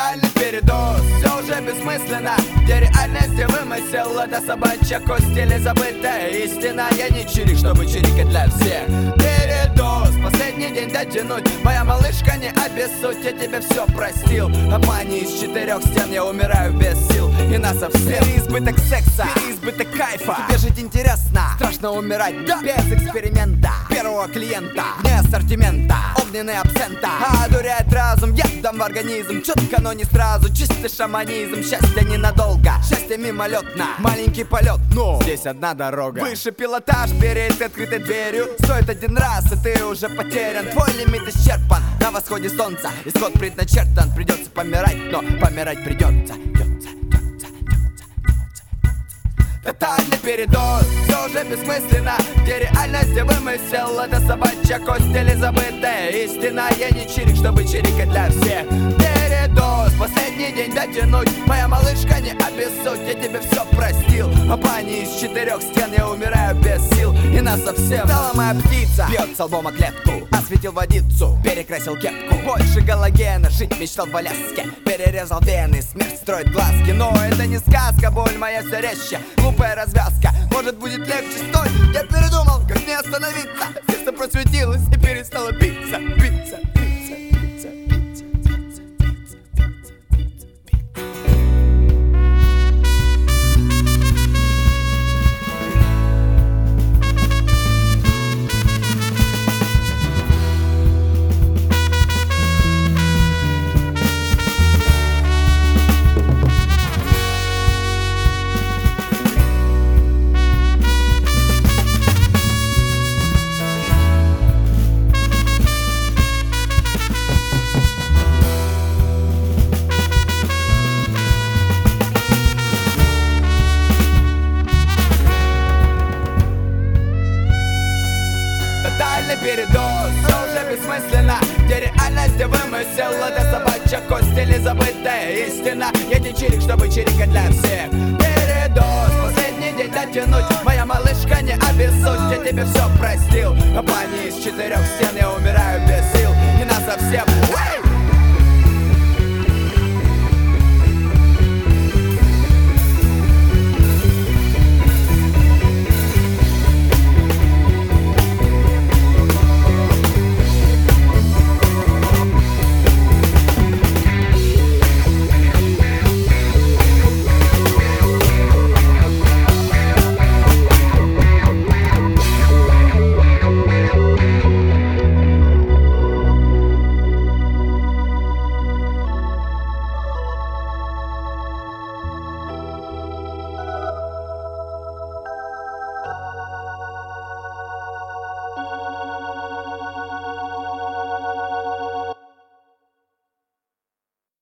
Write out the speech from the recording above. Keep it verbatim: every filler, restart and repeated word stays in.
Тотальный передоз, все уже бессмысленно, где реальность и вымысел. Это собачья кость или забытая истина. Я не чирик, чтобы чирикать для всех. Передоз, последний день дотянуть. Моя малышка, не обессудь, я тебе все простил. Обмани из четырех стен, я умираю без сил. И насовсем переизбыток секса, переизбыток кайфа. Тебе жить интересно, страшно умирать, да? Без эксперимента, первого клиента, вне ассортимента, огненный абсента. Одуряет разум, ядом в организм. Четко, но не сразу, чистый шаманизм. Счастье ненадолго, счастье мимолетно. Маленький полет, но здесь одна дорога. Выше пилотаж перед открытой дверью. Стоит один раз, и ты уже потерян. Твой лимит исчерпан, на восходе солнца исход предначертан. Придется помирать, но помирать придется. Тотальный передоз, все уже бессмысленно, где реальность и вымысел. Это собачья кость или забытая истина. Я не чирик, чтобы чирикать для всех. Передоз, последний день дотянуть. Моя малышка, не обессудь, я тебе все простил. Обмани из четырех стен, я умираю без сил. И насовсем стала моя птица, бьет с лбом о клетку. Осветил водицу, перекрасил кепку. Больше галогена, жить мечтал в Аляске. Перерезал вены, смерть строит глазки. Но это не сказка, боль моя все резче. Глупая развязка, может будет легче. Стой, я передумал, как мне остановиться. Сердце просветилось и перестало биться, биться, биться, биться, биться, биться, биться, биться, биться. Тотальный передоз, все уже бессмысленно, где реальность и вымысел. Это собачья кость или забытая истина. Я не чирик, чтобы чирикать для всех. Передоз, последний день дотянуть. Моя малышка, не обессудь, я тебе все простил. Обмани из четырех стен, я умираю без сил. И насовсем.